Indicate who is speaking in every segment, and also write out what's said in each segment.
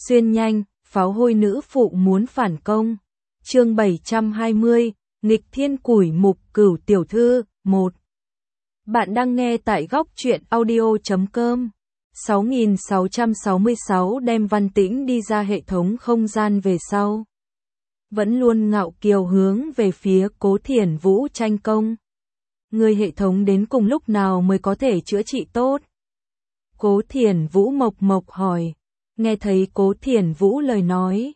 Speaker 1: Xuyên nhanh, pháo hôi nữ phụ muốn phản công. Chương 720, nghịch thiên củi mục cửu tiểu thư, 1. Bạn đang nghe tại góc truyện audio.com. 6666 đem Văn Tĩnh đi ra hệ thống không gian về sau. Vẫn luôn ngạo kiều hướng về phía Cố Thiển Vũ tranh công. Người hệ thống đến cùng lúc nào mới có thể chữa trị tốt? Cố Thiển Vũ mộc mộc hỏi. Nghe thấy Cố Thiển Vũ lời nói.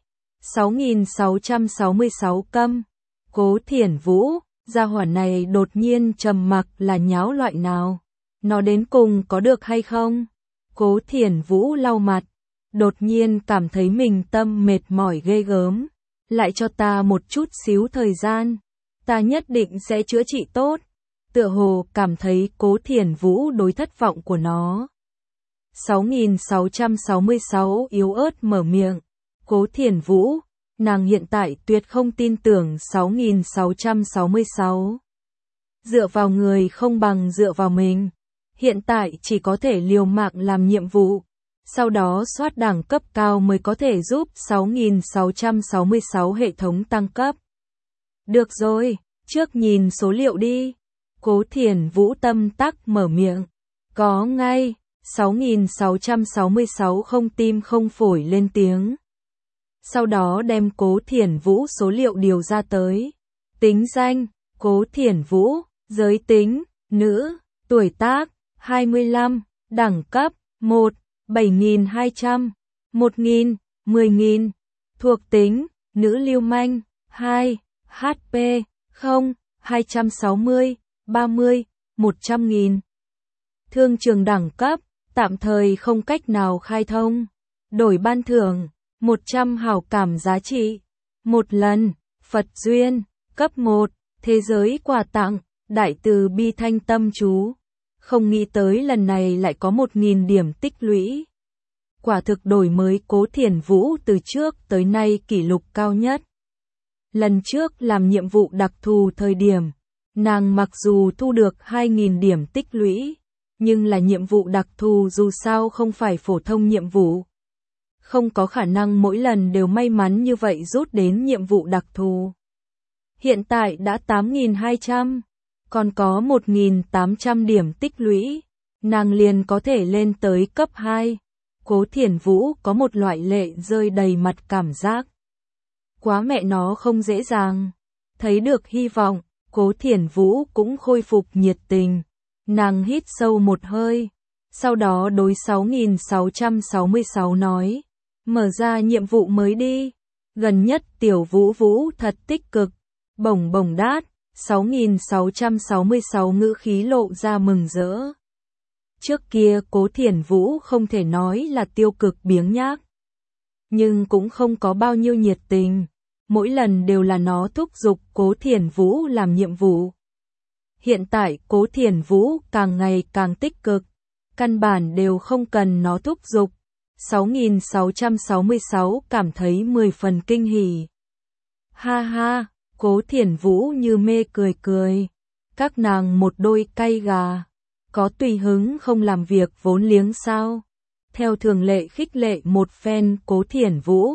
Speaker 1: 6666 câm. Cố Thiển Vũ, gia hỏa này đột nhiên trầm mặc là nháo loại nào? Nó đến cùng có được hay không? Cố Thiển Vũ lau mặt. Đột nhiên cảm thấy mình tâm mệt mỏi ghê gớm. Lại cho ta một chút xíu thời gian. Ta nhất định sẽ chữa trị tốt. Tựa hồ cảm thấy Cố Thiển Vũ đối thất vọng của nó. 6666 yếu ớt mở miệng. Cố Thiển Vũ, nàng hiện tại tuyệt không tin tưởng 6666. Dựa vào người không bằng dựa vào mình. Hiện tại chỉ có thể liều mạng làm nhiệm vụ. Sau đó soát đẳng cấp cao mới có thể giúp 6666 hệ thống tăng cấp. Được rồi, trước nhìn số liệu đi. Cố Thiển Vũ tâm tắc mở miệng. Có ngay. 6666 không tim không phổi lên tiếng. Sau đó đem Cố Thiển Vũ số liệu điều ra tới. Tính danh, Cố Thiển Vũ, giới tính, nữ, tuổi tác, 25, đẳng cấp, 1, 7200, 1000, 10000, thuộc tính, nữ lưu manh, 2, HP, 0, 260, 30, 100.000. Thương trường đẳng cấp, tạm thời không cách nào khai thông. Đổi ban thưởng, 100 hảo cảm giá trị. Một lần, Phật duyên, cấp 1, thế giới quà tặng, đại từ bi thanh tâm chú. Không nghĩ tới lần này lại có 1000 điểm tích lũy. Quả thực đổi mới Cố Thiển Vũ từ trước tới nay kỷ lục cao nhất. Lần trước làm nhiệm vụ đặc thù thời điểm, nàng mặc dù thu được 2000 điểm tích lũy, nhưng là nhiệm vụ đặc thù dù sao không phải phổ thông nhiệm vụ. Không có khả năng mỗi lần đều may mắn như vậy rút đến nhiệm vụ đặc thù. Hiện tại đã 8200, còn có 1800 điểm tích lũy, nàng liền có thể lên tới cấp 2. Cố Thiển Vũ có một loại lệ rơi đầy mặt cảm giác. Quá mẹ nó không dễ dàng. Thấy được hy vọng, Cố Thiển Vũ cũng khôi phục nhiệt tình. Nàng hít sâu một hơi, sau đó đối 6666 nói, mở ra nhiệm vụ mới đi. Gần nhất Tiểu Vũ Vũ thật tích cực. Bổng bổng đát, 6666 ngữ khí lộ ra mừng rỡ. Trước kia Cố Thiển Vũ không thể nói là tiêu cực biếng nhác, nhưng cũng không có bao nhiêu nhiệt tình. Mỗi lần đều là nó thúc giục Cố Thiển Vũ làm nhiệm vụ. Hiện tại Cố Thiển Vũ càng ngày càng tích cực, căn bản đều không cần nó thúc giục. 6666 cảm thấy 10 phần kinh hỉ. Ha ha, Cố Thiển Vũ như mê cười cười. Các nàng một đôi cay gà, có tùy hứng không làm việc vốn liếng sao? Theo thường lệ khích lệ một phen Cố Thiển Vũ.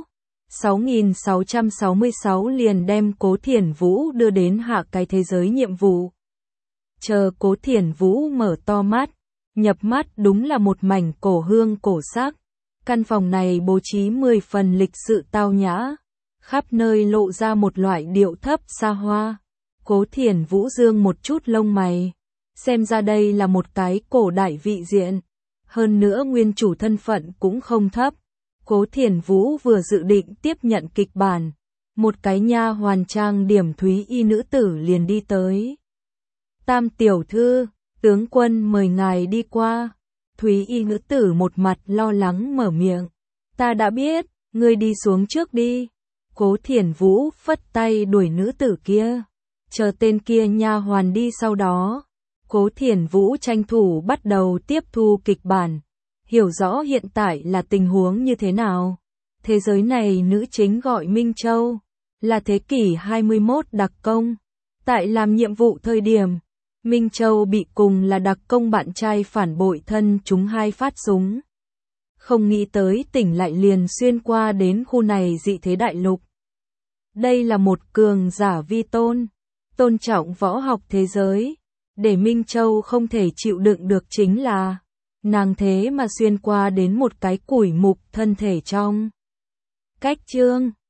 Speaker 1: 6666 liền đem Cố Thiển Vũ đưa đến hạ cái thế giới nhiệm vụ. Chờ Cố Thiển Vũ mở to mắt, nhập mắt đúng là một mảnh cổ hương cổ sắc. Căn phòng này bố trí 10 phần lịch sự tao nhã, khắp nơi lộ ra một loại điệu thấp xa hoa. Cố Thiển Vũ dương một chút lông mày, xem ra đây là một cái cổ đại vị diện. Hơn nữa nguyên chủ thân phận cũng không thấp. Cố Thiển Vũ vừa dự định tiếp nhận kịch bản, một cái nha hoàn trang điểm Thúy Y nữ tử liền đi tới. Tam tiểu thư, tướng quân mời ngài đi qua. Thúy Y nữ tử một mặt lo lắng mở miệng. Ta đã biết, ngươi đi xuống trước đi. Cố Thiển Vũ phất tay đuổi nữ tử kia. Chờ tên kia nha hoàn đi sau đó. Cố Thiển Vũ tranh thủ bắt đầu tiếp thu kịch bản. Hiểu rõ hiện tại là tình huống như thế nào. Thế giới này nữ chính gọi Minh Châu, là thế kỷ 21 đặc công. Tại làm nhiệm vụ thời điểm, Minh Châu bị cùng là đặc công bạn trai phản bội thân trúng 2 phát súng. Không nghĩ tới tỉnh lại liền xuyên qua đến khu này dị thế đại lục. Đây là một cường giả vi tôn, tôn trọng võ học thế giới. Để Minh Châu không thể chịu đựng được chính là, nàng thế mà xuyên qua đến một cái củi mục thân thể trong. Cách chương